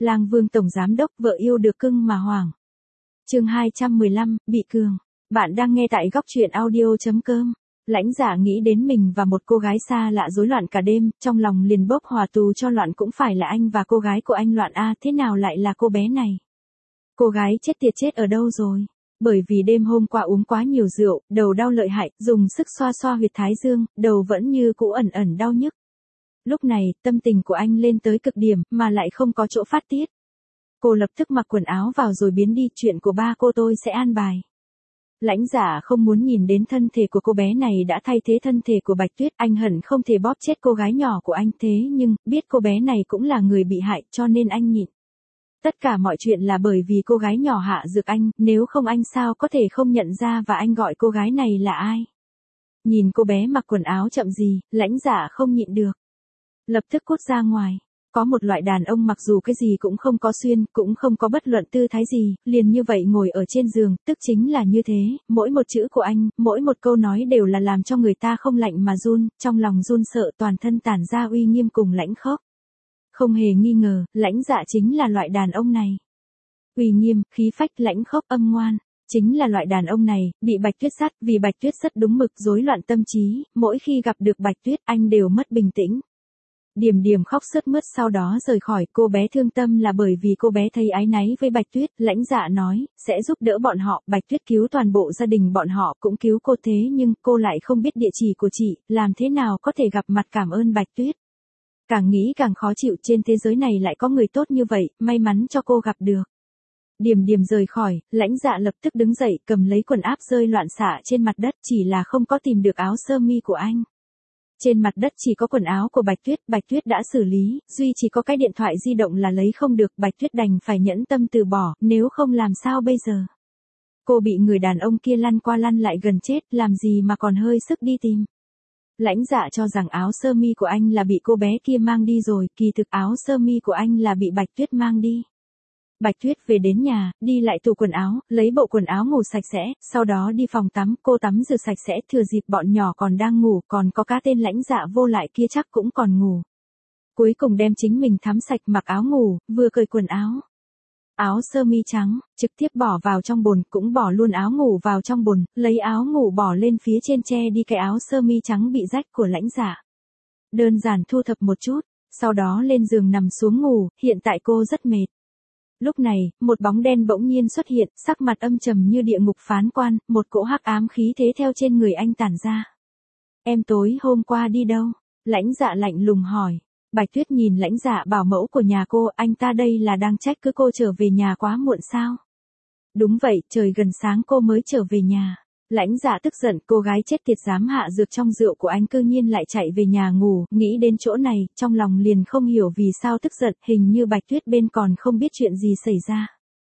Lang Vương tổng giám đốc vợ yêu được cưng mà hoảng. Chương 215, bị cường. Bạn đang nghe tại góc truyện audio.com. Lãnh Dạ nghĩ đến mình và một cô gái xa lạ rối loạn cả đêm, trong lòng liền bốc hỏa tù cho loạn cũng phải là anh và cô gái của anh loạn a, thế nào lại là cô bé này? Cô gái chết tiệt chết ở đâu rồi? Bởi vì đêm hôm qua uống quá nhiều rượu, đầu đau lợi hại, dùng sức xoa xoa huyệt thái dương, đầu vẫn như cũ ẩn ẩn đau nhức. Lúc này, tâm tình của anh lên tới cực điểm, mà lại không có chỗ phát tiết. Cô lập tức mặc quần áo vào rồi biến đi, chuyện của ba cô tôi sẽ an bài. Lãnh Dạ không muốn nhìn đến thân thể của cô bé này đã thay thế thân thể của Bạch Tuyết, anh hận không thể bóp chết cô gái nhỏ của anh, thế nhưng, biết cô bé này cũng là người bị hại cho nên anh nhịn. Tất cả mọi chuyện là bởi vì cô gái nhỏ hạ dược anh, nếu không anh sao có thể không nhận ra và anh gọi cô gái này là ai. Nhìn cô bé mặc quần áo chậm gì, Lãnh Dạ không nhịn được. Lập tức cút ra ngoài. Có một loại đàn ông mặc dù cái gì cũng không có xuyên, cũng không có bất luận tư thái gì, liền như vậy ngồi ở trên giường, tức chính là như thế, mỗi một chữ của anh, mỗi một câu nói đều là làm cho người ta không lạnh mà run, trong lòng run sợ toàn thân tản ra uy nghiêm cùng lãnh khốc. Không hề nghi ngờ, Lãnh Dạ chính là loại đàn ông này. Uy nghiêm, khí phách, lãnh khốc, âm ngoan. Chính là loại đàn ông này, bị Bạch Tuyết sát, vì Bạch Tuyết rất đúng mực, rối loạn tâm trí, mỗi khi gặp được Bạch Tuyết anh đều mất bình tĩnh. Điềm Điềm khóc sướt mướt sau đó rời khỏi, cô bé thương tâm là bởi vì cô bé thấy áy náy với Bạch Tuyết, Lãnh Dạ nói, sẽ giúp đỡ bọn họ, Bạch Tuyết cứu toàn bộ gia đình bọn họ cũng cứu cô, thế nhưng cô lại không biết địa chỉ của chị, làm thế nào có thể gặp mặt cảm ơn Bạch Tuyết. Càng nghĩ càng khó chịu, trên thế giới này lại có người tốt như vậy, may mắn cho cô gặp được. Điềm Điềm rời khỏi, Lãnh Dạ lập tức đứng dậy cầm lấy quần áp rơi loạn xạ trên mặt đất, chỉ là không có tìm được áo sơ mi của anh. Trên mặt đất chỉ có quần áo của Bạch Tuyết đã xử lý, duy chỉ có cái điện thoại di động là lấy không được, Bạch Tuyết đành phải nhẫn tâm từ bỏ, nếu không làm sao bây giờ. Cô bị người đàn ông kia lăn qua lăn lại gần chết, làm gì mà còn hơi sức đi tìm. Lãnh Dạ cho rằng áo sơ mi của anh là bị cô bé kia mang đi rồi, kỳ thực áo sơ mi của anh là bị Bạch Tuyết mang đi. Bạch Tuyết về đến nhà, đi lại tủ quần áo, lấy bộ quần áo ngủ sạch sẽ, sau đó đi phòng tắm, cô tắm rửa sạch sẽ, thừa dịp bọn nhỏ còn đang ngủ, còn có cá tên Lãnh Dạ vô lại kia chắc cũng còn ngủ. Cuối cùng đem chính mình thắm sạch mặc áo ngủ, vừa cởi quần áo. Áo sơ mi trắng, trực tiếp bỏ vào trong bồn, cũng bỏ luôn áo ngủ vào trong bồn, lấy áo ngủ bỏ lên phía trên che đi cái áo sơ mi trắng bị rách của Lãnh Dạ. Đơn giản thu thập một chút, sau đó lên giường nằm xuống ngủ, hiện tại cô rất mệt. Lúc này, một bóng đen bỗng nhiên xuất hiện, sắc mặt âm trầm như địa ngục phán quan, một cỗ hắc ám khí thế theo trên người anh tản ra. Em tối hôm qua đi đâu? Lãnh Dạ lạnh lùng hỏi. Bạch Tuyết nhìn Lãnh Dạ bảo mẫu của nhà cô, anh ta đây là đang trách cứ cô trở về nhà quá muộn sao? Đúng vậy, trời gần sáng cô mới trở về nhà. Lãnh Dạ tức giận, cô gái chết tiệt dám hạ dược trong rượu của anh cư nhiên lại chạy về nhà ngủ, nghĩ đến chỗ này, trong lòng liền không hiểu vì sao tức giận, hình như Bạch Tuyết bên còn không biết chuyện gì xảy ra.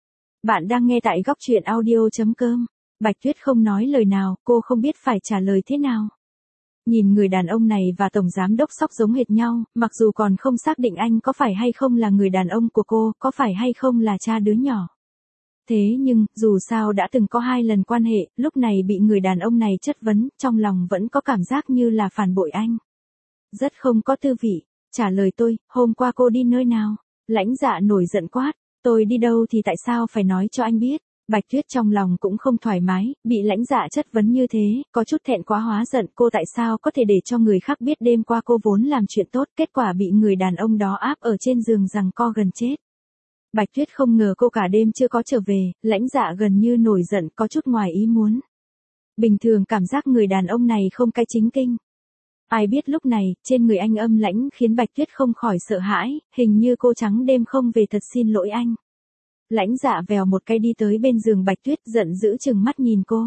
Bạn đang nghe tại góc truyện audio.com. Bạch Tuyết không nói lời nào, cô không biết phải trả lời thế nào. Nhìn người đàn ông này và tổng giám đốc Sóc giống hệt nhau, mặc dù còn không xác định anh có phải hay không là người đàn ông của cô, có phải hay không là cha đứa nhỏ. Thế nhưng, dù sao đã từng có 2 lần quan hệ, lúc này bị người đàn ông này chất vấn, trong lòng vẫn có cảm giác như là phản bội anh. Rất không có tư vị. Trả lời tôi, hôm qua cô đi nơi nào? Lãnh Dạ nổi giận quát, tôi đi đâu thì tại sao phải nói cho anh biết? Bạch Tuyết trong lòng cũng không thoải mái, bị Lãnh Dạ chất vấn như thế, có chút thẹn quá hóa giận, cô tại sao có thể để cho người khác biết đêm qua cô vốn làm chuyện tốt, kết quả bị người đàn ông đó áp ở trên giường giằng co gần chết. Bạch Tuyết không ngờ cô cả đêm chưa có trở về, Lãnh Dạ gần như nổi giận, có chút ngoài ý muốn. Bình thường cảm giác người đàn ông này không cái chính kinh. Ai biết lúc này, trên người anh âm lãnh khiến Bạch Tuyết không khỏi sợ hãi, hình như cô trắng đêm không về thật xin lỗi anh. Lãnh Dạ vèo một cái đi tới bên giường Bạch Tuyết, giận dữ chừng mắt nhìn cô.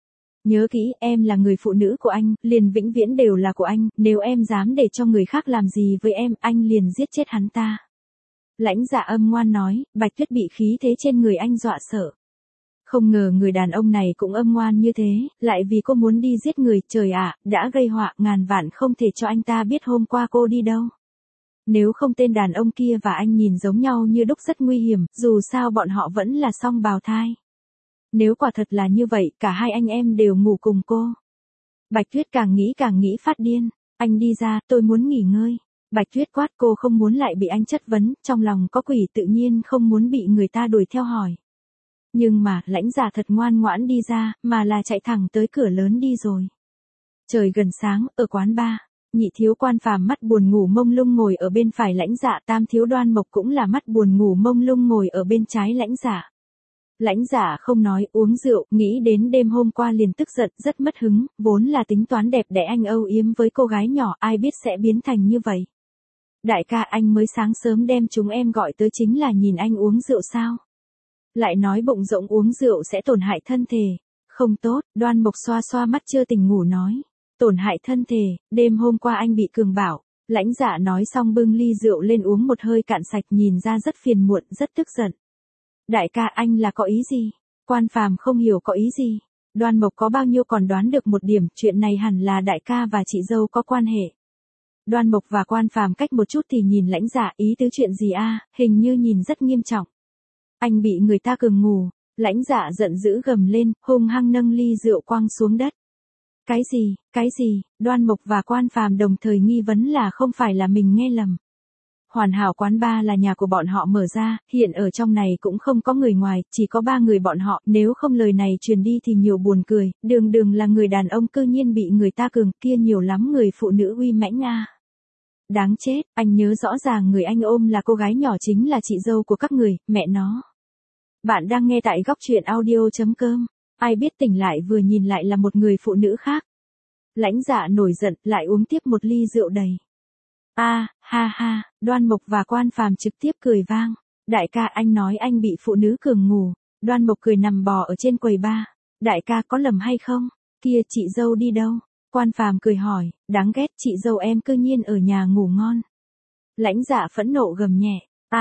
Nhớ kỹ, em là người phụ nữ của anh, liền vĩnh viễn đều là của anh, nếu em dám để cho người khác làm gì với em, anh liền giết chết hắn ta. Lãnh Dạ âm ngoan nói, Bạch Tuyết bị khí thế trên người anh dọa sợ. Không ngờ người đàn ông này cũng âm ngoan như thế, lại vì cô muốn đi giết người, trời ạ, đã gây họa, ngàn vạn không thể cho anh ta biết hôm qua cô đi đâu. Nếu không tên đàn ông kia và anh nhìn giống nhau như đúc, rất nguy hiểm, dù sao bọn họ vẫn là song bào thai. Nếu quả thật là như vậy, cả hai anh em đều ngủ cùng cô. Bạch Tuyết càng nghĩ phát điên, anh đi ra, tôi muốn nghỉ ngơi. Bạch Tuyết quát, cô không muốn lại bị anh chất vấn, trong lòng có quỷ tự nhiên không muốn bị người ta đuổi theo hỏi. Nhưng mà, Lãnh Dạ thật ngoan ngoãn đi ra, mà là chạy thẳng tới cửa lớn đi rồi. Trời gần sáng, ở quán bar, Nhị thiếu Quan Phàm mắt buồn ngủ mông lung ngồi ở bên phải Lãnh Dạ, Tam thiếu Đoan Mộc cũng là mắt buồn ngủ mông lung ngồi ở bên trái Lãnh Dạ. Lãnh Dạ không nói, uống rượu, nghĩ đến đêm hôm qua liền tức giận, rất mất hứng, vốn là tính toán đẹp đẽ anh âu yếm với cô gái nhỏ, ai biết sẽ biến thành như vậy. Đại ca, anh mới sáng sớm đem chúng em gọi tới chính là nhìn anh uống rượu sao? Lại nói bụng rỗng uống rượu sẽ tổn hại thân thể. Không tốt, Đoan Mộc xoa xoa mắt chưa tỉnh ngủ nói. Tổn hại thân thể, đêm hôm qua anh bị cường bảo. Lãnh Dạ nói xong bưng ly rượu lên uống một hơi cạn sạch, nhìn ra rất phiền muộn, rất tức giận. Đại ca, anh là có ý gì? Quan Phàm không hiểu có ý gì. Đoan Mộc có bao nhiêu còn đoán được một điểm, chuyện này hẳn là đại ca và chị dâu có quan hệ. Đoan Mộc và Quan Phàm cách một chút thì nhìn Lãnh Dạ, ý tứ chuyện gì a? Hình như nhìn rất nghiêm trọng. Anh bị người ta cường ngủ. Lãnh Dạ giận dữ gầm lên, hung hăng nâng ly rượu quăng xuống đất. Cái gì, Đoan Mộc và Quan Phàm đồng thời nghi vấn là không phải là mình nghe lầm. Hoàn Hảo quán bar là nhà của bọn họ mở ra, hiện ở trong này cũng không có người ngoài, chỉ có 3 người bọn họ, nếu không lời này truyền đi thì nhiều buồn cười, đường là người đàn ông cư nhiên bị người ta cường, kia nhiều lắm người phụ nữ uy mãnh a. Đáng chết, anh nhớ rõ ràng người anh ôm là cô gái nhỏ chính là chị dâu của các người, mẹ nó. Bạn đang nghe tại góc truyện audio.com, ai biết tỉnh lại vừa nhìn lại là một người phụ nữ khác. Lãnh Dạ nổi giận, lại uống tiếp một ly rượu đầy. Ha, Đoan Mộc và Quan Phàm trực tiếp cười vang. Đại ca, anh nói anh bị phụ nữ cường ngủ. Đoan Mộc cười nằm bò ở trên quầy bar. Đại ca có lầm hay không? Kia chị dâu đi đâu? Quan Phàm cười hỏi, đáng ghét, chị dâu em cư nhiên ở nhà ngủ ngon. Lãnh Dạ phẫn nộ gầm nhẹ.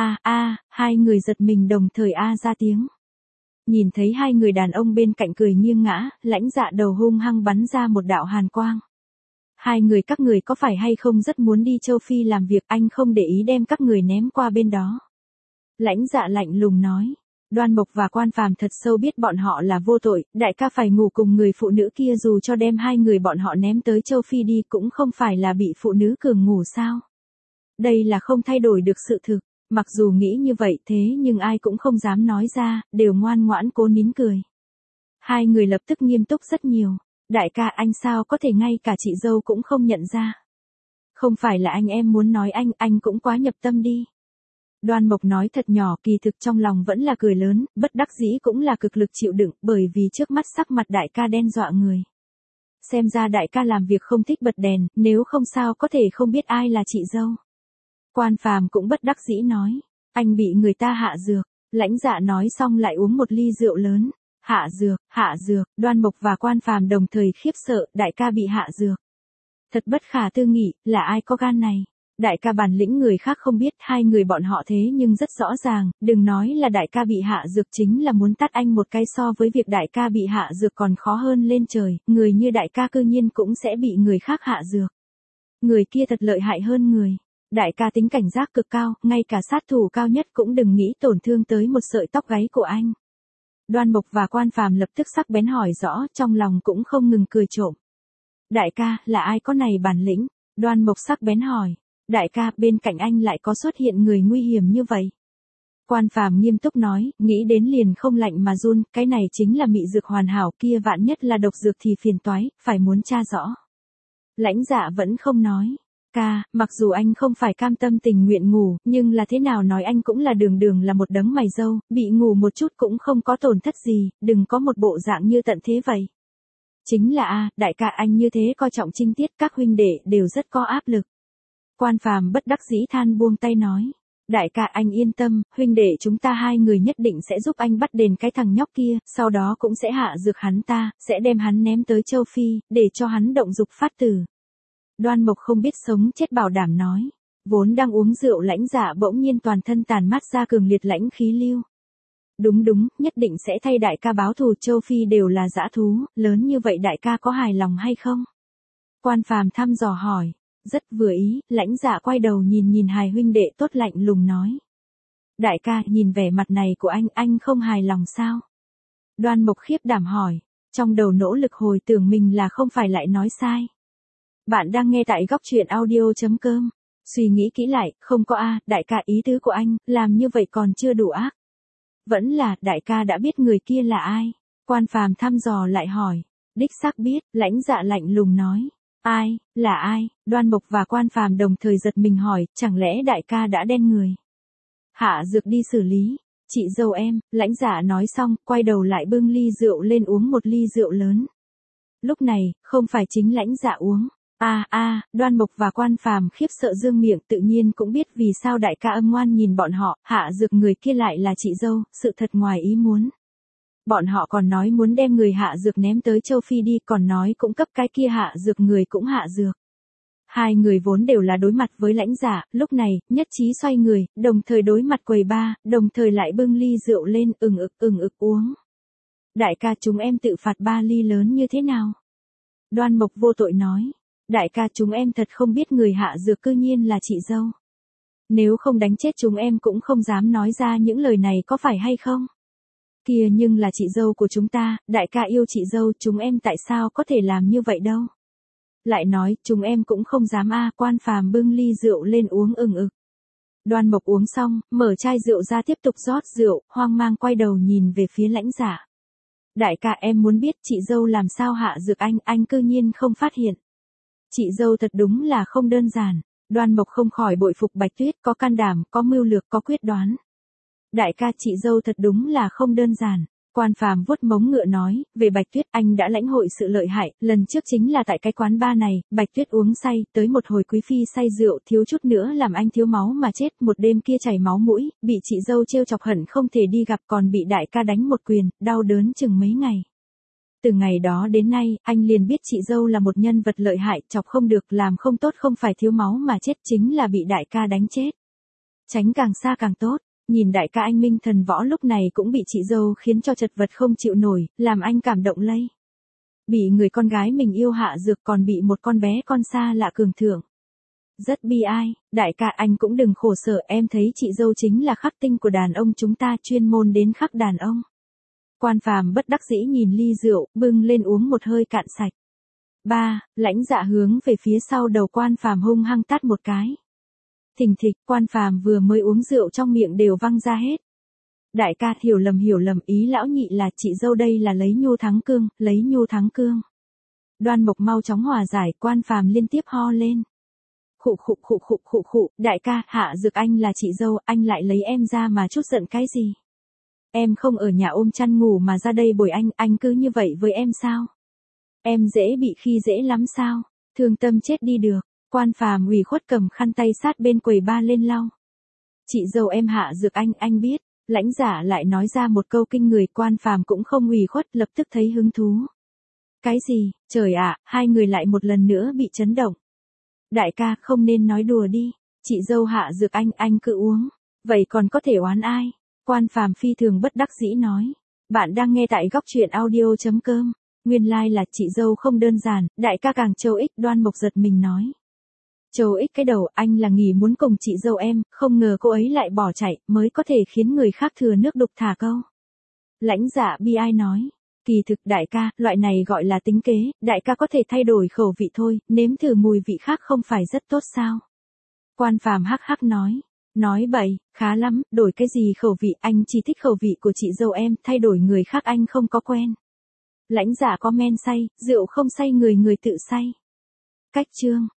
Hai người giật mình đồng thời ra tiếng. Nhìn thấy hai người đàn ông bên cạnh cười nghiêng ngã, Lãnh Dạ đầu hung hăng bắn ra một đạo hàn quang. Hai người các người có phải hay không rất muốn đi châu Phi làm việc, anh không để ý đem các người ném qua bên đó. Lãnh Dạ lạnh lùng nói. Đoan Mộc và Quan Phàm thật sâu biết bọn họ là vô tội, đại ca phải ngủ cùng người phụ nữ kia dù cho đem hai người bọn họ ném tới châu Phi đi cũng không phải là bị phụ nữ cường ngủ sao. Đây là không thay đổi được sự thực, mặc dù nghĩ như vậy thế nhưng ai cũng không dám nói ra, đều ngoan ngoãn cố nín cười. Hai người lập tức nghiêm túc rất nhiều. Đại ca, anh sao có thể ngay cả chị dâu cũng không nhận ra. Không phải là anh em muốn nói anh cũng quá nhập tâm đi. Đoan Mộc nói thật nhỏ, kỳ thực trong lòng vẫn là cười lớn, bất đắc dĩ cũng là cực lực chịu đựng, bởi vì trước mắt sắc mặt đại ca đen dọa người. Xem ra đại ca làm việc không thích bật đèn, nếu không sao có thể không biết ai là chị dâu. Quan Phàm cũng bất đắc dĩ nói, anh bị người ta hạ dược. Lãnh Dạ nói xong lại uống một ly rượu lớn. Hạ dược, Đoan Mộc và Quan Phàm đồng thời khiếp sợ, đại ca bị hạ dược. Thật bất khả tư nghị, là ai có gan này? Đại ca bản lĩnh người khác không biết, hai người bọn họ thế nhưng rất rõ ràng, đừng nói là đại ca bị hạ dược, chính là muốn tát anh một cái so với việc đại ca bị hạ dược còn khó hơn lên trời, người như đại ca cư nhiên cũng sẽ bị người khác hạ dược. Người kia thật lợi hại hơn người. Đại ca tính cảnh giác cực cao, ngay cả sát thủ cao nhất cũng đừng nghĩ tổn thương tới một sợi tóc gáy của anh. Đoan Mộc và Quan Phàm lập tức sắc bén hỏi rõ, trong lòng cũng không ngừng cười trộm. Đại ca, là ai có này bản lĩnh? Đoan Mộc sắc bén hỏi. Đại ca, bên cạnh anh lại có xuất hiện người nguy hiểm như vậy. Quan Phàm nghiêm túc nói, nghĩ đến liền không lạnh mà run, cái này chính là mị dược hoàn hảo, kia vạn nhất là độc dược thì phiền toái, phải muốn tra rõ. Lãnh Dạ vẫn không nói. Ca, mặc dù anh không phải cam tâm tình nguyện ngủ, nhưng là thế nào nói anh cũng là đường là một đấng mày râu, bị ngủ một chút cũng không có tổn thất gì, đừng có một bộ dạng như tận thế vậy. Chính là đại ca anh như thế coi trọng trinh tiết, các huynh đệ đều rất có áp lực. Quan Phàm bất đắc dĩ than buông tay nói. Đại ca anh yên tâm, huynh đệ chúng ta hai người nhất định sẽ giúp anh bắt đền cái thằng nhóc kia, sau đó cũng sẽ hạ dược hắn ta, sẽ đem hắn ném tới châu Phi, để cho hắn động dục phát tử. Đoan Mộc không biết sống chết bảo đảm nói. Vốn đang uống rượu Lãnh Dạ bỗng nhiên toàn thân tàn mát ra cường liệt lãnh khí lưu. Đúng, nhất định sẽ thay đại ca báo thù, châu Phi đều là dã thú, lớn như vậy đại ca có hài lòng hay không? Quan Phàm thăm dò hỏi. Rất vừa ý, Lãnh Dạ quay đầu nhìn hai huynh đệ tốt lạnh lùng nói. Đại ca, nhìn vẻ mặt này của anh không hài lòng sao? Đoan Mộc khiếp đảm hỏi, trong đầu nỗ lực hồi tưởng mình là không phải lại nói sai. Bạn đang nghe tại góc truyện audio.com. Suy nghĩ kỹ lại, không có đại ca ý tứ của anh, làm như vậy còn chưa đủ ác. Vẫn là, đại ca đã biết người kia là ai. Quan Phàm thăm dò lại hỏi. Đích xác biết, Lãnh Dạ lạnh lùng nói. Ai, là ai? Đoan Mộc và Quan Phàm đồng thời giật mình hỏi, chẳng lẽ đại ca đã đen người? Hạ dược đi xử lý. Chị dâu em, Lãnh Dạ nói xong, quay đầu lại bưng ly rượu lên uống một ly rượu lớn. Lúc này, không phải chính Lãnh Dạ uống. Đoan Mộc và Quan Phàm khiếp sợ dương miệng, tự nhiên cũng biết vì sao đại ca âm ngoan nhìn bọn họ, Hạ dược người kia lại là chị dâu, sự thật ngoài ý muốn. Bọn họ còn nói muốn đem người Hạ dược ném tới châu Phi đi, còn nói cũng cấp cái kia Hạ dược người cũng hạ dược. Hai người vốn đều là đối mặt với Lãnh Dạ, lúc này, nhất trí xoay người, đồng thời đối mặt quầy ba, đồng thời lại bưng ly rượu lên, ừng ực uống. Đại ca chúng em tự phạt 3 ly lớn như thế nào? Đoan Mộc vô tội nói. Đại ca chúng em thật không biết người Hạ dược cư nhiên là chị dâu. Nếu không đánh chết chúng em cũng không dám nói ra những lời này có phải hay không? Kìa nhưng là chị dâu của chúng ta, đại ca yêu chị dâu, chúng em tại sao có thể làm như vậy đâu? Lại nói, chúng em cũng không dám Quan Phàm bưng ly rượu lên uống ừng ực. Đoan Mộc uống xong, mở chai rượu ra tiếp tục rót rượu, hoang mang quay đầu nhìn về phía Lãnh Dạ. Đại ca em muốn biết chị dâu làm sao hạ dược anh cư nhiên không phát hiện. Chị dâu thật đúng là không đơn giản. Đoan Mộc không khỏi bội phục Bạch Tuyết, có can đảm, có mưu lược, có quyết đoán. Đại ca chị dâu thật đúng là không đơn giản. Quan Phàm vuốt móng ngựa nói, về Bạch Tuyết anh đã lãnh hội sự lợi hại, lần trước chính là tại cái quán bar này, Bạch Tuyết uống say, tới một hồi quý phi say rượu thiếu chút nữa làm anh thiếu máu mà chết, một đêm kia chảy máu mũi, bị chị dâu trêu chọc hận không thể đi gặp, còn bị đại ca đánh một quyền, đau đớn chừng mấy ngày. Từ ngày đó đến nay, anh liền biết chị dâu là một nhân vật lợi hại, chọc không được, làm không tốt không phải thiếu máu mà chết, chính là bị đại ca đánh chết. Tránh càng xa càng tốt. Nhìn đại ca anh minh thần võ lúc này cũng bị chị dâu khiến cho chật vật không chịu nổi, làm anh cảm động lây. Bị người con gái mình yêu hạ dược, còn bị một con bé con xa lạ cường thưởng. Rất bi ai, đại ca anh cũng đừng khổ sở, em thấy chị dâu chính là khắc tinh của đàn ông chúng ta, chuyên môn đến khắc đàn ông. Quan Phàm bất đắc dĩ nhìn ly rượu, bưng lên uống một hơi cạn sạch. Lãnh Dạ hướng về phía sau đầu Quan Phàm hung hăng tát một cái. Thình thịch, Quan Phàm vừa mới uống rượu trong miệng đều văng ra hết. Đại ca hiểu lầm, ý lão nhị là chị dâu đây là lấy nhu thắng cương. Đoan Mộc mau chóng hòa giải, Quan Phàm liên tiếp ho lên. Khụ, đại ca, hạ dược anh là chị dâu, anh lại lấy em ra mà chút giận cái gì? Em không ở nhà ôm chăn ngủ mà ra đây bồi anh cứ như vậy với em sao? Em dễ bị khi dễ lắm sao? Thương tâm chết đi được. Quan Phàm ủy khuất cầm khăn tay sát bên quầy ba lên lau. Chị dâu em hạ dược anh biết. Lãnh Dạ lại nói ra một câu kinh người, Quan Phàm cũng không ủy khuất, lập tức thấy hứng thú. Cái gì, trời ạ, hai người lại một lần nữa bị chấn động. Đại ca không nên nói đùa đi, chị dâu hạ dược anh cứ uống, vậy còn có thể oán ai? Quan Phàm phi thường bất đắc dĩ nói. Bạn đang nghe tại góc truyện audio.com. Nguyên lai là chị dâu không đơn giản, đại ca càng châu ích. Đoan Mộc giật mình nói. Châu ích cái đầu, anh là nghỉ muốn cùng chị dâu em, không ngờ cô ấy lại bỏ chạy, mới có thể khiến người khác thừa nước đục thả câu. Lãnh Dạ bi ai nói. Kỳ thực đại ca, loại này gọi là tính kế, đại ca có thể thay đổi khẩu vị thôi, nếm thử mùi vị khác không phải rất tốt sao? Quan Phàm hắc hắc nói. Nói bậy, khá lắm, đổi cái gì khẩu vị, anh chỉ thích khẩu vị của chị dâu em, thay đổi người khác anh không có quen. Lãnh Dạ có men say, rượu không say người tự say. Cách chương